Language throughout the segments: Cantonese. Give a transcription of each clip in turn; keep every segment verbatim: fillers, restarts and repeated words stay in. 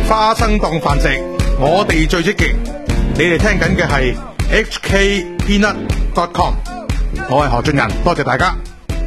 花生當飯食，我哋最積極。你哋聽緊嘅係 H K Peanut dot com， 我係何俊仁，多謝大家。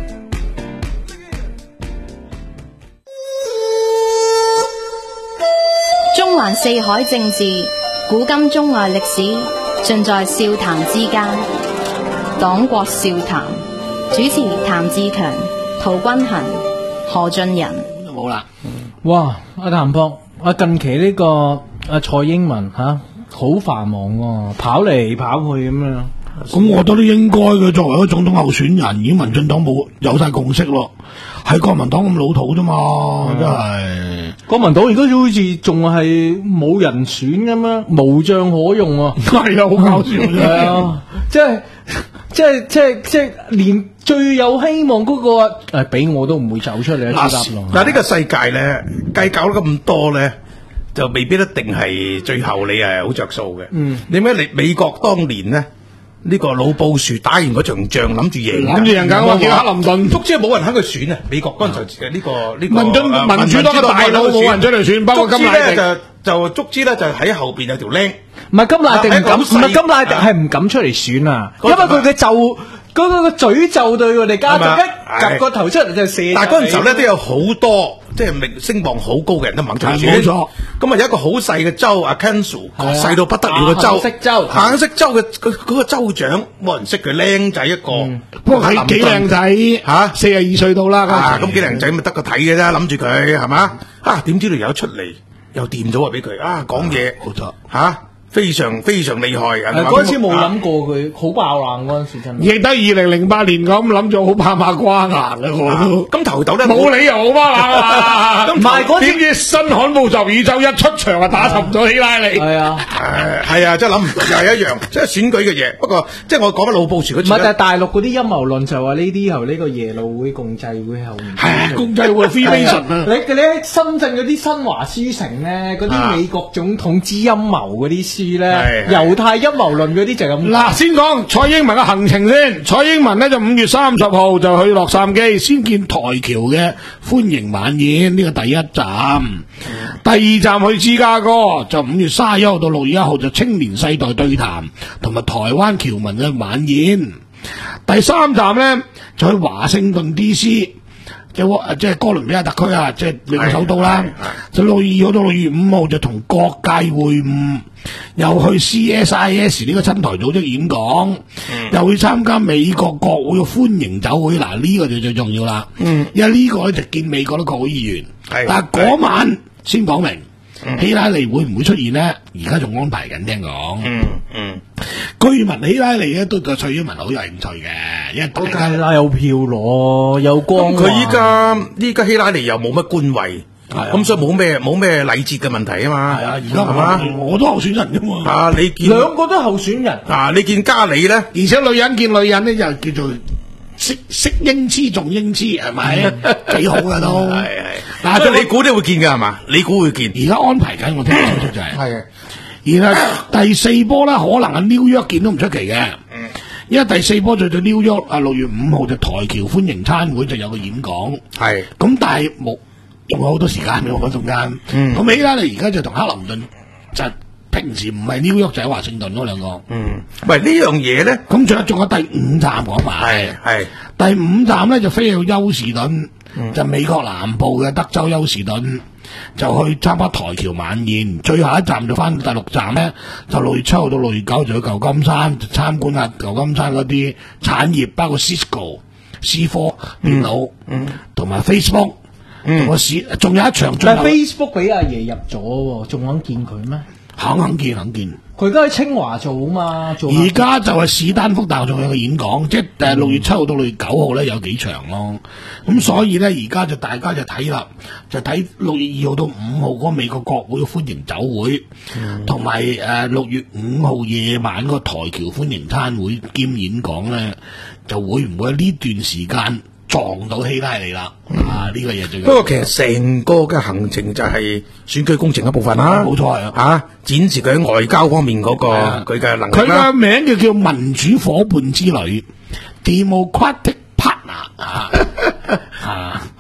中環四海政治，古今中外歷史，盡在笑談之間。黨國笑談，主持譚志強、陶君衡、何俊仁。 冇啦，哇！阿譚博，啊近期呢、這個阿蔡英文吓好、啊、繁忙喎，跑嚟跑去咁樣。 咁我覺得都應該嘅，作為一個總統候選人，已經民進黨冇有晒共識咯，係國民黨咁老土啫嘛，真係。 國民黨而家好似仲係冇人選咁樣，無將可用啊！ 係啊，好搞笑啫。 係啊，即係即係即係即係連最有希望嗰、那個誒，俾、啊、我都唔會走出嚟啊！ 嗱，呢個世界咧，計搞得咁多咧，就未必一定係最後你係好着數嘅。嗯，點解你美國當年咧？呢個老布殊打完嗰場仗，諗住贏， 諗住贏緊，我見克林頓， 足之冇人肯佢選啊！美國嗰陣時嘅呢個呢個民進民主黨嘅大佬冇人出嚟選，包括金乃迪就就足之咧就喺後邊有條僆， 唔係金乃迪唔敢，唔係金乃迪係唔敢出嚟選啊，因為佢嘅就嗰個個詛咒對佢哋家族一夾個頭出嚟就射。 但係嗰陣時候咧都有好多即係名聲望好高嘅人都唔肯出嚟選。冇錯。咁啊有一個好細嘅州啊 Kansas 細到不得了嘅州， 橙色州， 橙色州嘅佢嗰個州長冇人識佢，僆仔一個， 不過係幾靚仔嚇，四十二歲到啦。 啊咁幾靚仔咪得個睇嘅啫，諗住佢係嘛啊？點知道有出嚟又掂咗啊！俾佢啊講嘢冇錯嚇。非常非常厲害， 嗰陣時冇諗過佢好爆冷嗰陣時真係， 亦得二零零八年咁諗咗好怕馬瓜牙啦，我咁頭頭咧冇理由好巴冷啊！ 唔係嗰點知新罕布什爾州一出場啊打沉咗希拉里， 係啊， 係啊，真係諗唔到又係一樣，即係選舉嘅嘢。不過即係我講緊老布殊嗰次， 唔係但係大陸嗰啲陰謀論就話呢啲後呢個耶魯會共濟會後面係共濟會 Freemason 啊！ 你你喺深圳嗰啲新華書城咧，嗰啲美國總統之陰謀嗰啲書咧，猶太陰謀論嗰啲就係咁。 嗱，先講蔡英文嘅行程先。蔡英文咧就五月三十號就去洛杉磯先見台僑嘅歡迎晚宴，呢個第一站。第二站去芝加哥，就五月三十一號到六月一號就青年世代對談同埋台灣僑民嘅晚宴。第三站咧就去華盛頓 D C。即係即係哥倫比亞特區啊，即係美國首都啦。就六月二號到六月五號就同各界會晤，又去 C S I S 呢個親台組織演講，嗯、又去參加美國國會嘅歡迎酒會。嗱，呢個就最重要啦，嗯、因為呢個咧就見美國嘅國會議員。嗯、但係嗰晚先講明、嗯、希拉里會唔會出現呢？而家仲安排緊，聽講。嗯嗯，據聞希拉里咧都對蔡英文好有興趣嘅，因為大家拉有票攞，有光。 佢依家依家希拉里又冇乜官位，咁所以冇咩冇咩禮節嘅問題啊嘛。係啊，而家係嘛，我都候選人啫嘛。啊，你見兩個都候選人。 啊，你見加里咧，而且女人見女人咧就叫做識識英雌重英雌，係咪？幾好噶都。係係。 嗱，即係你估都會見噶係嘛？你估會見？ 而家安排緊，我聽得出就係。係。然後第四波咧，可能係紐約見都唔出奇嘅。嗯。因為第四波就對紐約啊，六月五號就台僑歡迎餐會就有個演講。係。咁但係冇仲有好多時間嘅嗰中間。嗯。咁希拉里而家就同克林頓就平時唔係紐約就喺華盛頓嗰兩個。嗯。喂，呢樣嘢咧，咁仲有仲有第五站講埋。係係。第五站咧就飛去休士頓，嗯、就美國南部嘅德州休士頓。就去參加台僑晚宴，最後一站就翻第六站咧，就六月七號到六月九就去舊金山參觀下舊金山嗰啲產業，包括 Cisco、思科電腦，嗯，同埋 Facebook，同個市，仲有一場。 但係 Facebook 俾阿爺入咗，仲肯見佢咩？ 肯肯見肯見。 佢而家喺清華做啊嘛，做。而家就係史丹福大學仲有個演講，即係誒六月七號到六月九號咧有幾場咯。咁、嗯、所以咧而家就大家就睇啦，就睇六月二號到五號嗰個美國國會嘅歡迎酒會，同埋誒六月五號夜晚嗰個台僑歡迎餐會兼演講咧，就會唔會喺呢段時間撞到希拉里啦？嗯、啊呢、這個嘢最。不過其實成個嘅行程就係選舉工程一部分啦， 冇錯啊， 吓展示佢喺外交方面嗰、那個佢嘅、啊、能力。 佢嘅名就叫民主伙伴之旅 ，Democratic Partner 啊。啊，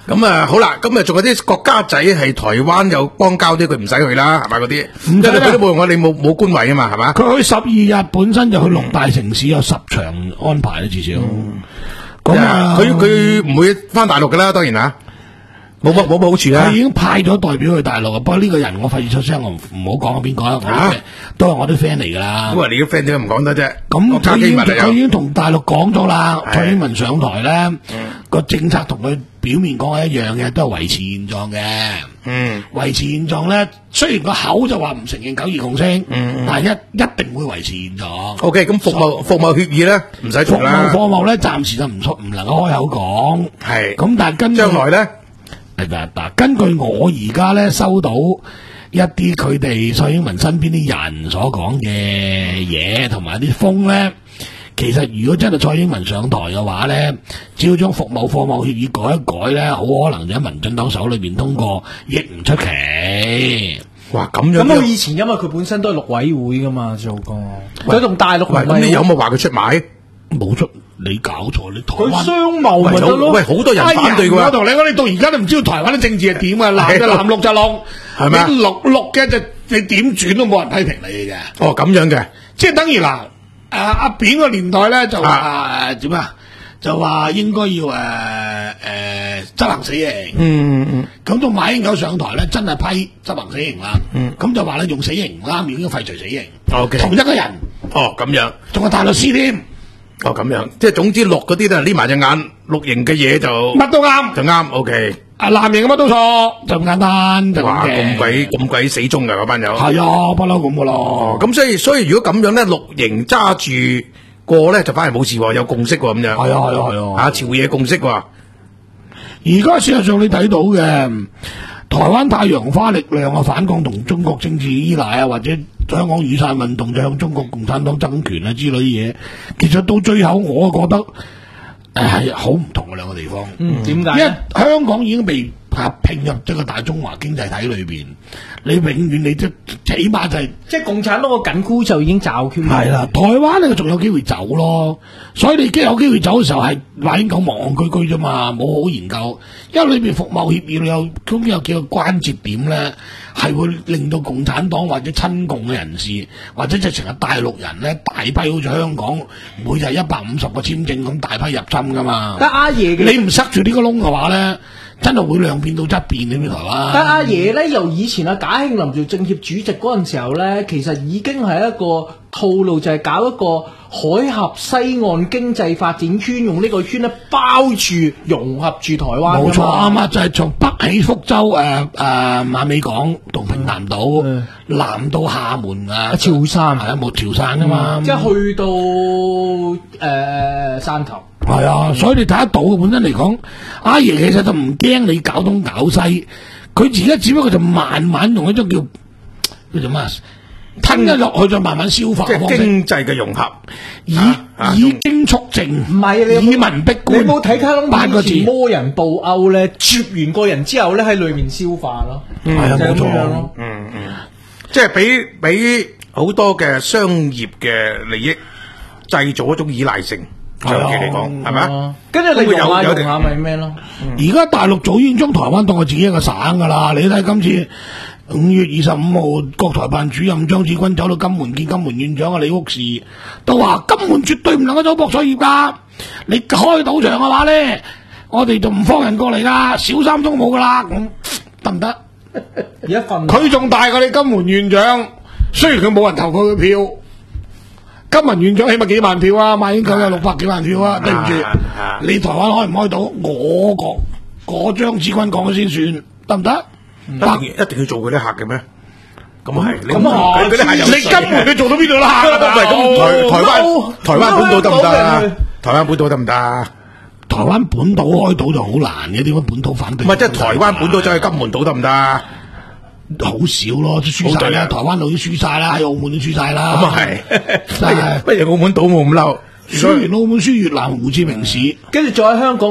咁啊好啦，咁啊仲有啲國家仔係台灣有邦交啲，佢唔使去啦，係咪嗰啲？因為佢都冇用我哋冇冇官位啊嘛，係嘛？ 佢去十二日，本身就去六大城市有十場安排啦，至少。咁啊， 佢佢唔會翻大陸噶啦，當然啦。冇乜冇乜好處啦。 佢已經派咗代表去大陸啊，不過呢個人我費事出聲，我唔唔好講邊個啦。我都係我啲 friend 嚟噶啦。 咁啊，你啲 friend 點解唔講得啫？ 咁佢已經佢已經同大陸講咗啦，蔡英文上台咧個政策同佢表面講係一樣嘅，都係維持現狀嘅。嗯，維持現狀咧，雖然個口就話唔承認九二共識，嗯，但係一一定會維持現狀。 O K，咁服務服務協議咧唔使做啦。 服務貨貿咧暫時就唔出，唔能夠開口講。係，咁但係跟將來咧。 嗱，根據我而家咧收到一啲佢哋蔡英文身邊啲人所講嘅嘢，同埋啲風咧，其實如果真係蔡英文上台嘅話咧，只要將服務貨貿協議改一改咧，好可能就喺民進黨手裏邊通過，亦唔出奇。 哇，咁樣咁佢以前因為佢本身都係陸委會噶嘛做過，佢同大陸喂，咁你有冇話佢出賣？冇出。 你搞錯，你台佢灣商貿咪得咯？ 喂，好多人反對㗎。 我同你講，你到而家都唔知道台灣啲政治係點啊！藍就藍，綠就綠，係咪？綠綠嘅就你點轉都冇人批評你嘅。 哦，咁樣嘅， 即係等於嗱，誒阿扁個年代咧就話點啊？就話應該要誒誒執行死刑。嗯嗯。咁到馬英九上台咧，真係批執行死刑啦。嗯。咁就話咧用死刑唔啱，要應該廢除死刑。O K。同一個人。哦，咁樣。仲係大律師添。 哦，咁樣，即係總之綠嗰啲都係匿埋隻眼，綠營嘅嘢就乜都啱， 就啱。O K， 啊藍營嘅乜都錯，就咁簡單。就哇，咁鬼咁鬼死忠㗎嗰班友。係啊，不嬲咁噶咯。 咁所以所以如果咁樣咧，綠營揸住過咧，就反而冇事喎，有共識喎，咁樣。係啊係啊係啊，啊朝野共識喎。而家事實上你睇到嘅。台灣太陽花力量啊，反抗同中國政治依賴啊，或者香港雨傘運動就向中國共產黨爭權啊之類嘢，其實到最後我覺得誒係好唔同嘅兩個地方。嗯，點解？因為香港已經被合併入即係個大中華經濟體裏邊，你永遠你即起碼就係、是、 即係共產黨個緊箍就已經罩圈。 係啦，台灣咧仲有機會走咯，所以你既有機會走嘅時候係話應該戇居居啫嘛，冇好研究，因為裏邊服貿協議有咁有幾個關節點咧，係會令到共產黨或者親共嘅人士或者直情係大陸人咧大批好似香港每日一百五十個簽證咁大批入侵噶嘛。 但阿爺你唔塞住呢個窿嘅話咧，真係會兩邊到側邊你邊台灣。 但阿爺咧，由以前阿賈慶林做政協主席嗰陣時候咧，其實已經係一個套路，就係搞一個海峽西岸經濟發展圈，用呢個圈咧包住融合住台灣。 冇錯啱啊，就係、是、從北起福州誒誒馬尾港同平潭島，嗯、南到廈門啊潮汕係啊冇潮汕啊嘛， 嗯、即係去到誒、呃、汕頭。 係啊，所以你睇得到本身嚟講，阿爺其實就唔驚你搞東搞西，佢而家只不過就慢慢用一種叫叫做咩吞咗落去，再慢慢消化。 即係經濟嘅融合， 以、啊、以經促政，唔係你以民逼官。 你冇睇卡通八個字魔人布歐咧，啜完個人之後咧喺裏面消化咯。 係啊，冇錯。 嗯嗯，即係俾俾好多嘅商業嘅利益製造一種依賴性。長期嚟講係咪？ 跟住你用下用下咪咩咯？ 而家大陸早已經將台灣當係自己一個省噶啦。你睇今次五月二十五號，國台辦主任張志軍走到金門見金門縣長啊李屋士，都話金門絕對唔能夠走博彩業噶。你開賭場嘅話咧，我哋就唔放人過嚟噶，小三通冇噶啦。咁得唔得？ 一份佢仲大過你金門縣長，雖然佢冇人投佢嘅票。金門縣長起碼幾萬票啊，馬英九有六百幾萬票啊，對唔住，你台灣開唔開到？我講，我張志軍講咗先算，得唔得？ 一定一定要做佢啲客嘅咩？咁係， 咁啊， 嗰啲客有你根本你做到邊度啦？ 喂，咁台台灣台灣本島得唔得啊？台灣本島得唔得啊？ 台灣本島開島就好難嘅，點解本島反對？ 唔係，即係台灣本島走去金門島得唔得啊？ 好少咯，都輸晒啦，台灣島都輸晒啦，喺澳門都輸晒啦。咁啊係， 不如澳門島冇咁嬲， 輸完澳門輸越南胡志明市， 跟住再喺香港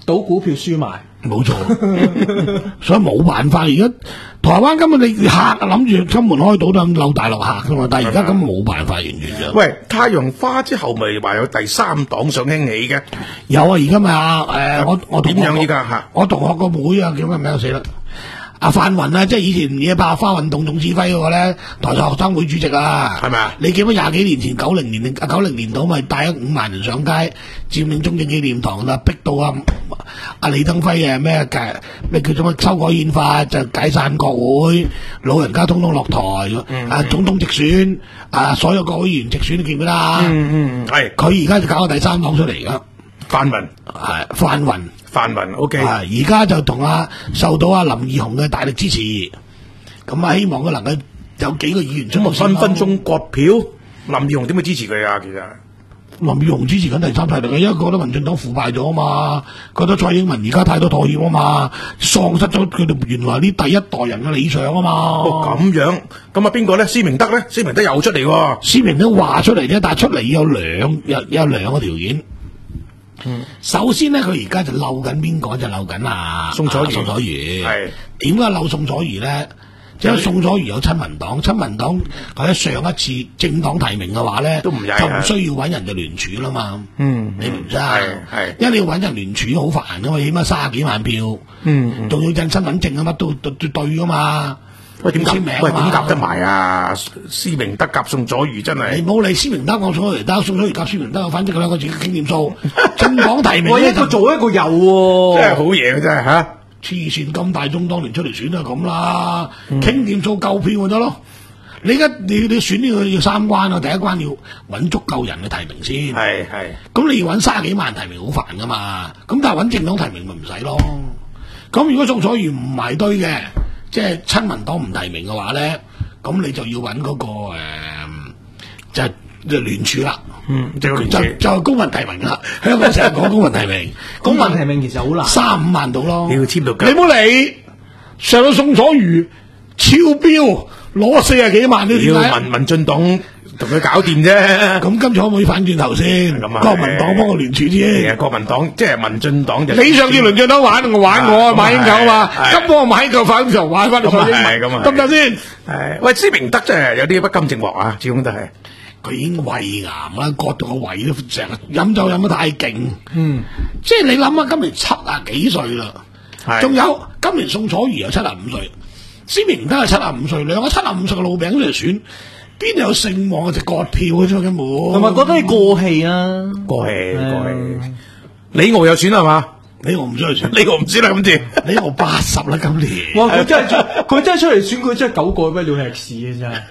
賭股票輸埋。 冇錯，所以冇辦法。而家台灣根本你客諗住金門開賭都咁漏大陸客噶嘛，但係而家根本冇辦法完全就。 喂，太陽花之後咪話有第三黨想興起嘅？ 有啊，而家咪啊誒，我我點樣依家嚇？ 我同學個妹啊，叫咩名死啦？阿范雲啊，即係以前野百合花運動總指揮嗰個咧，台大學生會主席啊， 係咪啊？ 你記唔記得廿幾年前九零年定九零年度咪帶咗五萬人上街佔領中正紀念堂啦，逼到啊阿李登輝啊咩嘅咩叫做乜修改憲法就解散國會，老人家通通落台，嗯、啊總統直選啊所有國會議員直選你記唔記得啊？ 嗯嗯，係佢而家就搞個第三黨出嚟噶， 泛民係泛雲。 泛民 O K， 而家就同阿受到阿林義雄嘅大力支持，咁啊希望佢能夠有幾個議員出嚟， 分分鐘割票。林義雄點會支持佢啊？其實林義雄支持緊第三勢力嘅，因為覺得民進黨腐敗咗啊嘛，覺得蔡英文而家太多妥協啊嘛，喪失咗佢哋原來呢第一代人嘅理想啊嘛。 哦咁樣，咁啊邊個咧？施明德咧？施明德又出嚟喎。 施明德話出嚟啫，但係出嚟有兩有有兩個條件。嗯、首先咧，佢而家就漏緊邊個就漏緊啊宋楚瑜，宋楚瑜係點解漏宋楚瑜咧？因為宋楚瑜有親民黨，親民黨佢喺上一次政黨提名嘅話咧，都唔就唔需要揾人就聯署啦嘛。嗯，你明唔明啊？係，因為你要揾人聯署好煩噶嘛，起碼卅幾萬票。嗯，仲要印身份證啊，乜都對對噶嘛。喂，點簽名？喂，點夾得埋啊？ 施明德夾宋楚瑜真係， 你冇理施明德，我宋楚瑜得，宋楚瑜夾施明德，反正佢兩個自己傾掂數。政黨提名， 喂，一個做一個有喎， 真係好嘢嘅真係吓。 黐線咁大眾當年出嚟選就咁啦，傾掂數夠票就得咯。你而家你你選呢個要三關啊，第一關要揾足夠人嘅提名先。係係。咁你要揾卅幾萬提名好煩噶嘛，咁但係揾政黨提名咪唔使咯。咁如果宋楚瑜唔埋堆嘅，即係親民黨唔提名嘅話咧，咁你就要揾嗰、那個誒、呃，就就聯署啦。嗯，就就就係公民提名啦。香港成日講公民提名， 公民提名其實好難， 三五萬到咯。 你要簽到， 你唔好理上到宋楚瑜超標，攞四十幾萬都點解？ 要民民進黨同佢搞掂啫。 咁今次可唔可以反轉頭先？咁啊，國民黨幫我聯署啫。 係啊，國民黨即係民進黨就。 你上次民進黨玩，我玩我啊，馬英九啊嘛。今波我馬英九反嘅時候玩翻到蔡英文，得唔得先？ 係，喂，施明德真係有啲不甘寂寞啊，始終都係。 佢已經胃癌啦，割到個胃都成日飲酒飲得太勁。嗯，即係你諗下，今年七啊幾歲啦，仲有今年宋楚瑜又七啊五歲，施明德係七啊五歲，兩個七啊五歲嘅老餅出嚟選，邊度有聲望啊？就割票嘅啫，根本。 同埋覺得你過氣啊， 過氣過氣。李敖有選係嘛？ 李敖唔出嚟選， 李敖唔選啦，今次李敖八十啦，今年。 哇！佢真係佢真係出嚟選，佢真係九個咩料吃屎嘅真係。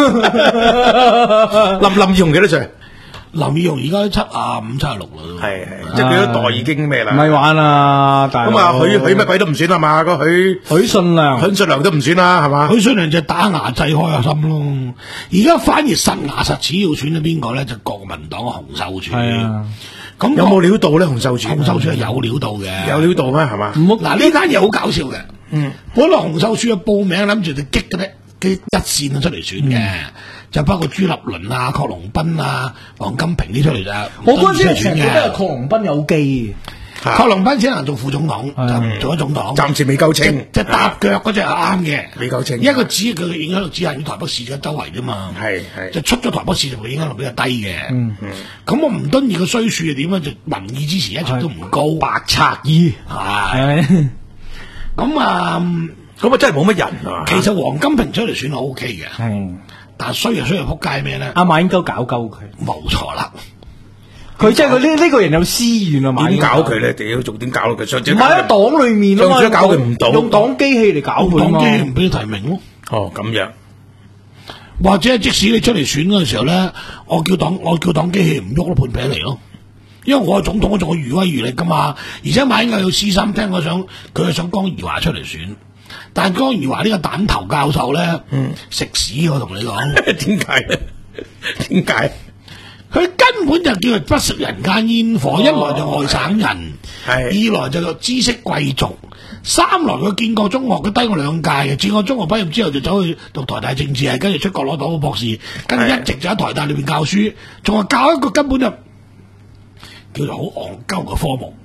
林林義雄幾多歲？ 林義雄而家七啊五、七啊六啦都。 係係，即係佢嗰代已經咩啦？ 唔係玩啊！咁啊，許許乜鬼都唔選係嘛？個許許信良， 許信良都唔選啦係嘛？ 許信良就打牙祭開下心咯。而家反而實牙實齒要選咗邊個咧？就國民黨嘅洪秀柱。係啊。 咁有冇料到咧？洪秀柱， 洪秀柱係有料到嘅， 有料到咩？係嘛？ 唔好嗱，呢單嘢好搞笑嘅。嗯，本來洪秀柱嘅報名諗住就激嘅咧，嘅一線出嚟選嘅，嗯、就包括朱立倫啊、郝龍斌啊、王金平呢出嚟咋。 我嗰陣時覺得郝龍斌有機。 郝龍斌只能做副總統，就做咗總統， 暫時未夠稱， 即係搭腳嗰隻係啱嘅， 未夠稱。 一個只佢嘅影響力只係喺台北市嘅周圍啫嘛，係係，就出咗台北市就影響力比較低嘅。嗯嗯，咁我吳敦義嘅衰處係點咧？就民意支持一直都唔高，白賊意係。咁啊， 咁啊真係冇乜人啊。 其實黃金平出嚟選係 O K 嘅，係，但係衰就衰就撲街咩咧？ 阿馬英九搞鳩佢， 冇錯啦。 佢即係佢呢呢個人有私怨啊嘛？ 點搞佢咧？屌，仲點搞佢？上次唔係喺黨裏面啊嘛， 上次搞佢唔到， 用黨機器嚟搞佢啊嘛。 黨機器唔俾佢提名咯。 哦，咁樣。 或者即使你出嚟選嗰陣時候咧，我叫黨我叫黨機器唔喐都判餅嚟咯。因為我係總統，我仲有餘威餘力噶嘛。而且馬英九有私心，聽我想佢係想江宜樺出嚟選，但係江宜樺呢個蛋頭教授咧，嗯，食屎我同你講。 點解咧？點解？ 佢根本就叫做不食人間煙火，哦、一來就外省人，二來就知識貴族，三來佢見過中學，佢低我兩屆嘅，見過中學畢業之後就走去讀台大政治系，跟住出國攞到個博士，跟住一直就喺台大裏邊教書，仲係教一個根本就叫做好戇鳩嘅科目。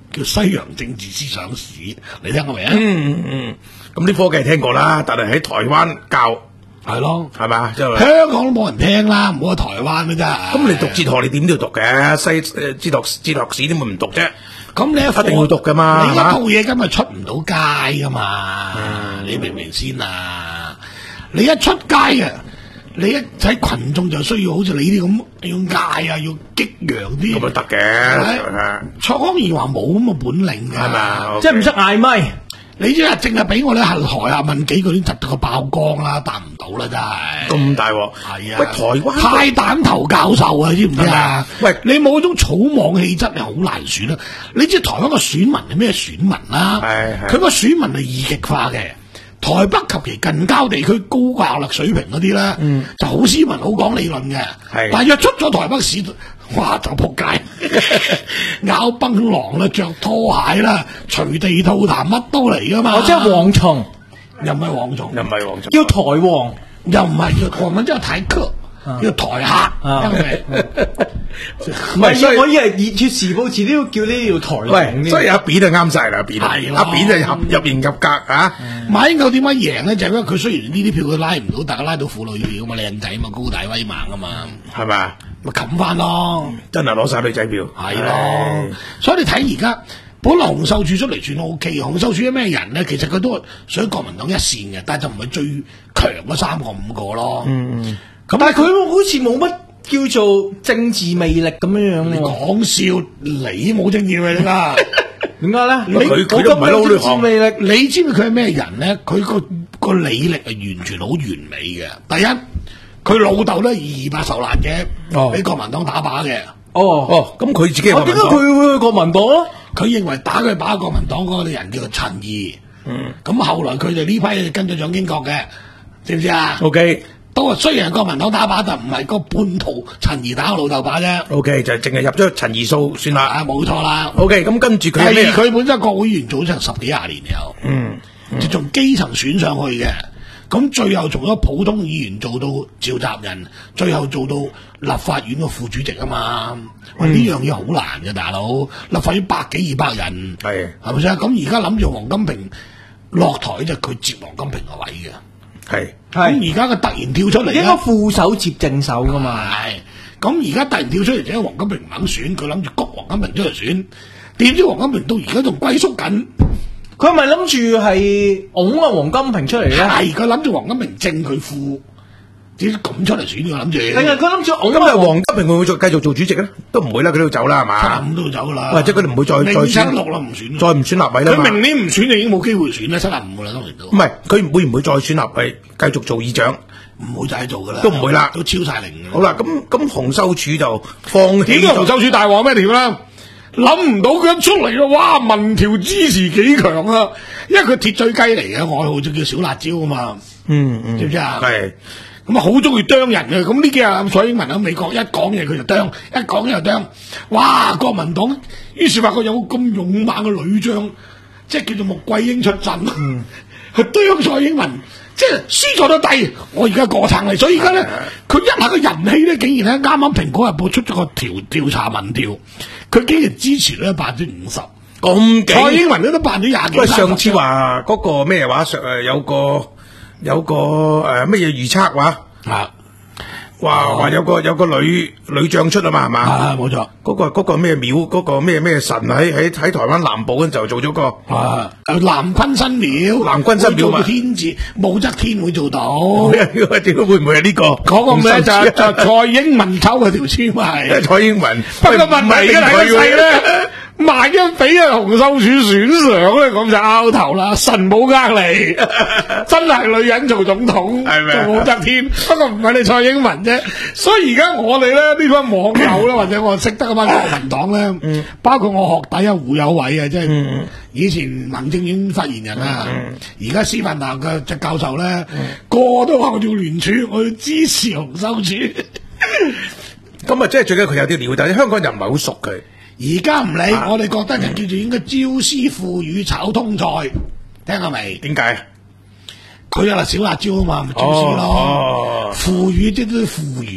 叫西洋政治思想史，你聽過未啊？ 嗯嗯，咁啲科技聽過啦，但係喺台灣教係咯， 係嘛？即係香港都冇人聽啦，唔好去台灣啦真係。 咁你讀哲學，你點都要讀嘅，西誒哲學哲學史點會唔讀啫？ 咁你一定要讀噶嘛， 你一係嘛套嘢今日出唔到街噶嘛？你明唔明先啊？你一出街啊，你一喺群眾就需要好似你啲咁要嗌啊，要激揚啲， 咁咪得係嘅， 蔡康義話冇咁嘅本領㗎， 係嘛？ 即係唔識嗌咪。 你即係淨係俾我哋喺台下問幾句，已經窒到個爆光啦，答唔到啦，真係。 咁大鑊係啊！ 喂，台灣派蛋頭教授啊，知唔知啊？ 喂， 你冇嗰種草莽氣質，你好難選啊！你知台灣個選民係咩選民啦？ 係係佢個選民係二極化嘅。台北及其近郊地區高教育水平嗰啲咧，嗯、就好斯文、好講理論嘅。 係但係若出咗台北市，哇就仆街，咬檳榔啦，着拖鞋啦，隨地吐痰，乜都嚟噶嘛。 哦，即係蝗蟲， 又唔係蝗蟲， 又唔係黃叫台王。 又唔係叫我們叫台客，叫台客，因為唔係，所以我以為熱血時報詞都要叫呢條台王喂， 添。 所以阿扁就啱晒啦，阿扁， 係咯阿扁就入入型入格啊！ 馬英九點解贏咧？就係因為佢雖然呢啲票佢拉唔到，但係拉到婦女票嘛，靚仔嘛，高大威猛啊嘛， 係咪？ 咪冚翻咯。 真係攞晒女仔票， 係咯，所以你睇而家本來洪秀柱出嚟算 O K，洪秀柱係咩人咧？其實佢都係想國民黨一線嘅，但係就唔係最強嗰三個五個咯。嗯嗯，咁但係佢好似冇乜叫做政治魅力咁樣樣你喎。 講笑，你冇政治魅力啦。 點解咧？ 佢佢都唔係撈呢行魅力。 你知唔知佢係咩人咧？佢個個履歷係完全好完美嘅。第一，佢老豆咧二百受難嘅，俾國民黨打靶嘅。 哦哦，咁佢自己係啊，點解國民黨佢會去國民黨啊？ 佢認為打佢靶國民黨嗰個人叫做陳儀。嗯，咁後來佢哋呢批跟咗蔣經國嘅，知唔知啊 O K 都話雖然係國民黨打靶，但唔係個叛徒陳儀打我老豆靶啫。 O K 就係淨係入咗陳怡數算啦。 啊，冇錯啦。 O K 咁跟住佢係係咩？ 佢本身國會議員做咗成十幾廿年有， 嗯， 就從基層選上去嘅。咁最後從咗普通議員做到召集人，最後做到立法院嘅副主席啊嘛。喂，呢樣嘢好難嘅，大佬。立法院百幾二百人， 係係咪先？咁而家諗住黃金平落台就佢接黃金平個位嘅。 係咁而家佢突然跳出嚟應該咧， 副手接正手噶嘛。 係咁而家突然跳出嚟，就因為黃金平唔肯選，佢諗住谷黃金平出嚟選，點知黃金平到而家仲龜縮緊。 佢係咪諗住係拱啊黃金平出嚟咧？ 係佢諗住黃金平正佢副，點咁出嚟選嘅諗住。 定係佢諗住拱咁啊， 啊黃吉平會唔會再繼續做主席咧？都唔會啦，佢都要走啦，係嘛？ 咁都要走啦。 或者佢哋唔會再再明七選六啦，唔選。 再唔選立委啦嘛？ 佢明年唔選就已經冇機會選啦，七十五噶啦，當然都唔係佢會唔會再選立委，繼續做議長？ 唔會再做噶啦， 都唔會啦都超晒齡㗎啦。 好啦，咁咁洪秀柱就放棄點解洪咗。 秀柱大鑊咩條啦？諗唔到佢一出嚟咯，哇！民調支持幾強啊！因為佢鐵嘴雞嚟嘅，外號就叫小辣椒啊嘛。 嗯嗯， 知唔知啊？ 係咁啊，好中意啄人嘅。咁呢幾日蔡英文喺美國一講嘢佢就啄，一講嘢就啄。哇！國民黨於是發覺有咁勇猛嘅女將，即係叫做穆桂英出陣， 嗯去啄蔡英文。即係輸咗都低，我而家過撐嚟，所以而家咧，佢一下個人氣咧，竟然咧啱啱蘋果日報出咗個調調查民調，佢竟然支持咧百分之五十， 咁蔡勁。 英文咧都百分之廿幾。 喂，上次話嗰個咩話上誒有個有個誒乜嘢預測話啊， 話話有個有個女女將出啊嘛係嘛？ 啊冇錯。 嗰個嗰個咩廟嗰個咩咩神喺喺喺台灣南部嗰陣就做咗個啊！南昆新廟， 南昆新廟嘛會做到天字，武則天會做到。 點會唔會係呢個？ 嗰個咩就就蔡英文抽嘅條籤係。 蔡英文。 不過問題而家睇個勢咧，萬一俾阿洪秀柱選上咧，咁就拗頭啦。神冇呃你，真係女人做總統， 係咪做武則天。不過唔係你蔡英文啫。所以而家我哋咧呢班網友咧，或者我識得嗰班國民黨咧，包括我學弟啊胡有偉啊，即係以前民政院發言人啊，而家師範大學嘅隻教授咧，個個都話我要聯署，我要支持洪秀柱。 咁啊，即係最緊要佢有啲料，但係香港人唔係好熟佢。 而家唔理，我哋覺得就叫做應該招師附語炒通菜，聽下未？ 點解啊？ 佢有啦小辣椒啊嘛，咪招師咯。 哦附語即係啲腐儒，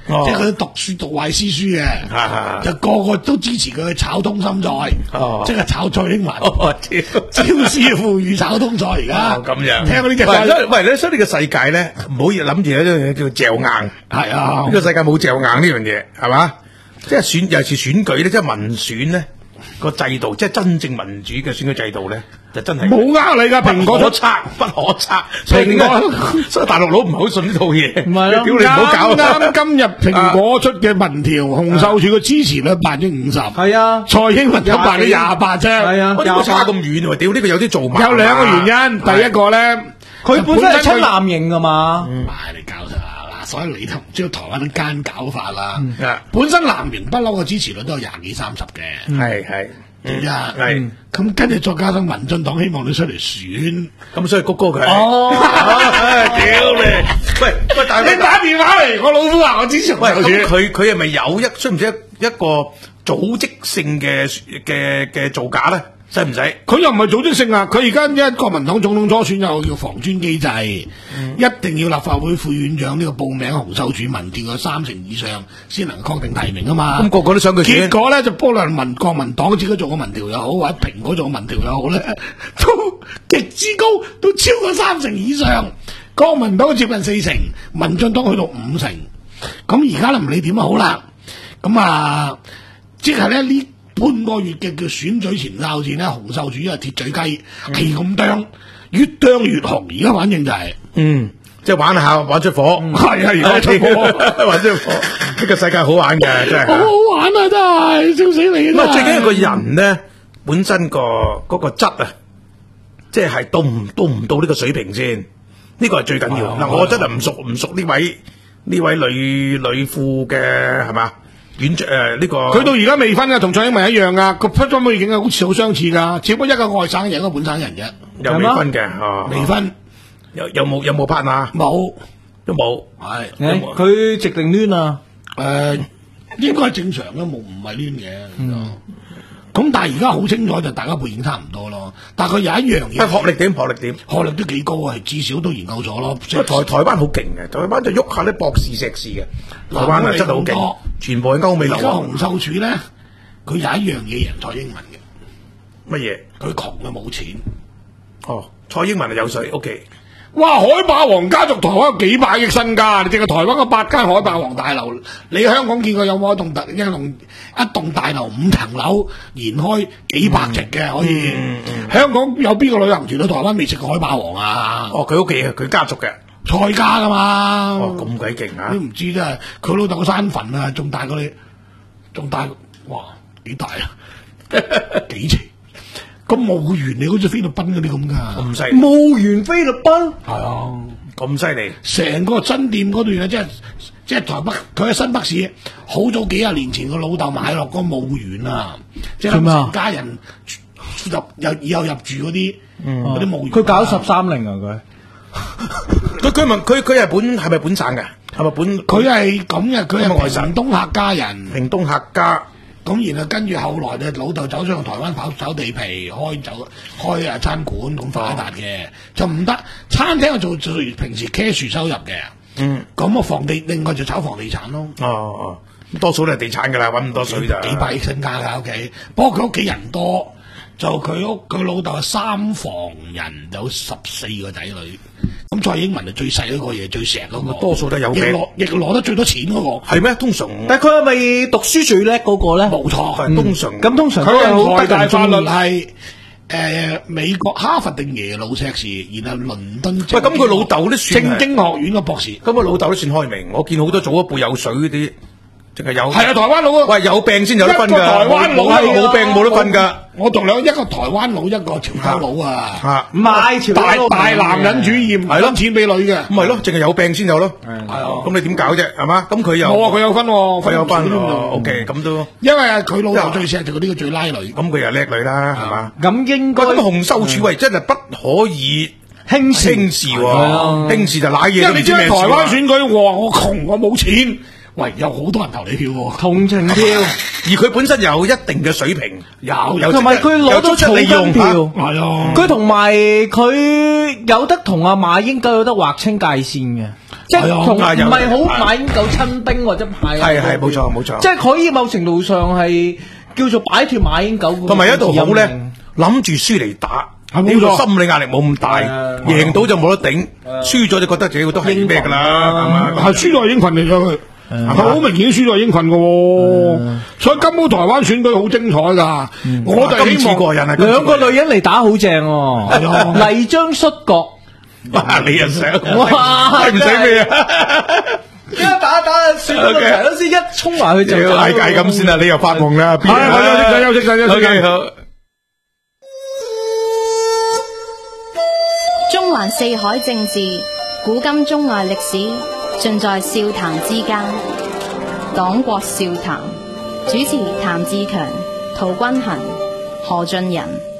哦即係佢讀書讀壞詩書嘅， 啊就個個都支持佢去炒通心菜， 哦即係炒蔡英文。 哦，屌！ 招師傅與炒通菜而家哦咁樣， 聽過呢隻喂，所以歌？ 喂，咧，所以呢個世界咧，唔好諗住有一樣嘢叫嚼硬， 係啊呢，個世界冇嚼硬呢樣嘢，係嘛？即係選，尤其是選舉咧，即係民選咧個制度，即係真正民主嘅選舉制度咧，就真係冇呃你㗎，蘋果出不可測，不可測。所以點解？所以大陸佬唔好信呢套嘢。 唔係咯屌你唔好搞。 啱啱今日蘋果出嘅民調，洪秀柱嘅支持率百分之五十， 係啊， 蔡英文有百分之廿八啫。 係啊我點會差咁遠喎？屌呢個有啲做埋。 有兩個原因，第一個咧， 佢本身係親佢藍營噶嘛， 唔係你搞錯啦，嗱，所以你都唔知道台灣啲奸搞法啦。 啊本身藍營不嬲嘅支持率都有廿幾三十嘅， 係係點啫？ 係咁跟住再加上民進黨希望你出嚟選， 咁，所以谷高佢。 哦唉屌你！喂喂，大佬， 你打電話嚟，我老夫話我支持喂，咁洪秀柱。 佢佢係咪有一需唔需一一個組織性嘅嘅嘅造假咧？使唔使？ 佢又唔係組織性啊！佢而家因為國民黨總統初選有個叫防專機制， 嗯一定要立法會副院長呢個報名洪秀柱民調有三成以上先能確定提名啊嘛。 咁個個都想佢選結果咧就波論民國民黨自己做個民調又好，或者蘋果做個民調又好咧，都極之高，都超過三成以上。國民黨接近四成，民進黨去到五成。咁而家咧唔理點都好啦，咁啊，即係咧呢半個月嘅叫選舉前哨戰咧，洪秀柱因為鐵嘴雞係咁啄，越啄越紅。而家反正就係、 嗯，即係玩下玩出火， 係啊而家出火玩出火，呢個世界好玩嘅，真係。 好好玩啊！真係笑死你咁啊， 啦！ 最緊要個人咧本身個嗰個質啊，即係到唔到唔到呢個水平先，呢個係最緊要。嗱，我真係唔熟唔熟呢位呢位女女副嘅係嘛院長誒呢個。 佢到而家未婚嘅，同蔡英文一樣噶，個出咗背景啊，好似好相似噶，只不過一個外省人，一個本省人啫， 有未婚嘅，哦， 未婚有有冇有冇 partner？ 冇， 都冇。 係誒佢直定攣啊， 誒，應該係正常嘅，冇唔係攣嘅。咁但係而家好清楚就大家背景差唔多咯，但係佢有一樣嘢， 啊，學歷點？學歷點？ 學歷都幾高啊，至少都研究咗咯。即台台灣好勁嘅，台灣就喐下啲博士碩士嘅，台灣啊真係好勁，全部係歐美流而家啊！ 洪秀柱咧，佢有一樣嘢贏蔡英文嘅， 乜嘢？ 佢窮啊冇錢。 哦，蔡英文係有水，OK。 哇！海霸王家族台灣有幾百億身家，你淨係台灣嗰八間海霸王大樓，你香港見過有冇一棟大一棟一棟大樓五層樓延開幾百席嘅可以？香港有邊個旅行團去台灣未食過海霸王啊？ 哦，佢屋企嘅，佢家族嘅。 蔡家噶嘛？ 哦，咁鬼勁啊！ 都唔知真係佢老豆個山墳啊，仲大過你，仲大哇幾大啊？幾尺？咁墓園你好似菲律賓嗰啲咁噶？ 咁犀利， 墓園菲律賓係啊！ 咁犀利。 成個新店嗰段啊，即係即係台北，佢喺新北市，好早幾廿年前個老豆買落個墓園啊，即係做咩啊成家人入又以後入住嗰啲嗰啲墓園啊。 佢搞十三陵啊佢。 佢佢問佢佢係本係咪本省嘅？係咪本？ 佢係咁嘅，佢係咁啊外省屏東客家人。 屏東客家。 咁然後跟住後來就老豆走上台灣跑走地皮，開走開啊餐館咁發達嘅，就唔得餐廳做做平時 cash 收入嘅。 嗯， 咁啊房地另外就炒房地產咯。 哦哦，多數都係地產㗎啦，揾咁多水就幾百億身家㗎屋企，不過佢屋企人多，就佢屋佢老豆係三房人，有十四個仔女。咁蔡英文係最細嗰個嘢，最錫嗰個， 多數都係有病亦攞亦攞得最多錢嗰個。 係咩？通常但係佢係咪讀書最叻嗰個咧？ 冇錯， 係通常咁通常佢都係好係台大法律得人中意。 係誒美國哈佛定耶魯碩士，然後倫敦喂，咁佢老豆都算係政經學院嘅博士。 咁佢老豆都算開明，我見好多早一輩有水嗰啲，淨係有。 係啊，台灣佬啊！ 喂，有病先有得分㗎， 一個台灣佬冇係啊冇病冇得分㗎。 我同兩一個台灣佬，一個潮州佬啊！ 嚇， 唔係潮大州大男人主義，唔係咯分錢俾女嘅。 咁咪咯，淨係有病先有咯。 係啊， 咁你點搞啫？係嘛？咁佢又冇啊，佢有分喎， 佢有分唔少哦。OK，咁都因為佢老豆最錫就呢個最拉女。 咁佢又叻女啦，係嘛？ 咁應該喂，咁洪秀柱喂真係不可以輕視輕視喎， 啊輕視就賴嘢因為你知喺都唔知咩事台灣喎。 選舉，我話我窮，我冇錢，喂，有好多人投你票喎。 同情票， 而佢本身有一定嘅水平， 有有同埋佢攞到草利用根票， 係啊， 佢同埋佢有得同阿馬英九有得劃清界線嘅。 即係同唔係啊係好係馬英九親兵或者派係係冇錯冇錯即係可以某程度上係叫做擺脱馬英九嗰個同埋一度好陰咧影， 諗住輸嚟打， 係冇呢個錯心理壓力冇咁大， 係贏到就冇得頂，輸咗就覺得自己都係咩㗎啦，係嘛？ 係輸咗係英群嚟咗佢，佢好明顯輸咗係英群嘅喎，所以金寶台灣選舉好精彩㗎，我就今次希望過癮啊！ 兩個女人嚟打好正喎，泥漿摔角， 哇，你又想哇使唔使咩啊？ 一打打算到個齊嗰時一衝埋去就係係咁先啦，你又發夢啦，邊係我休息陣休息陣休息陣 OK，好。 中環四海政治，古今中外歷史，盡在笑談之間。黨國笑談，主持譚志強、陶君衡、何俊仁。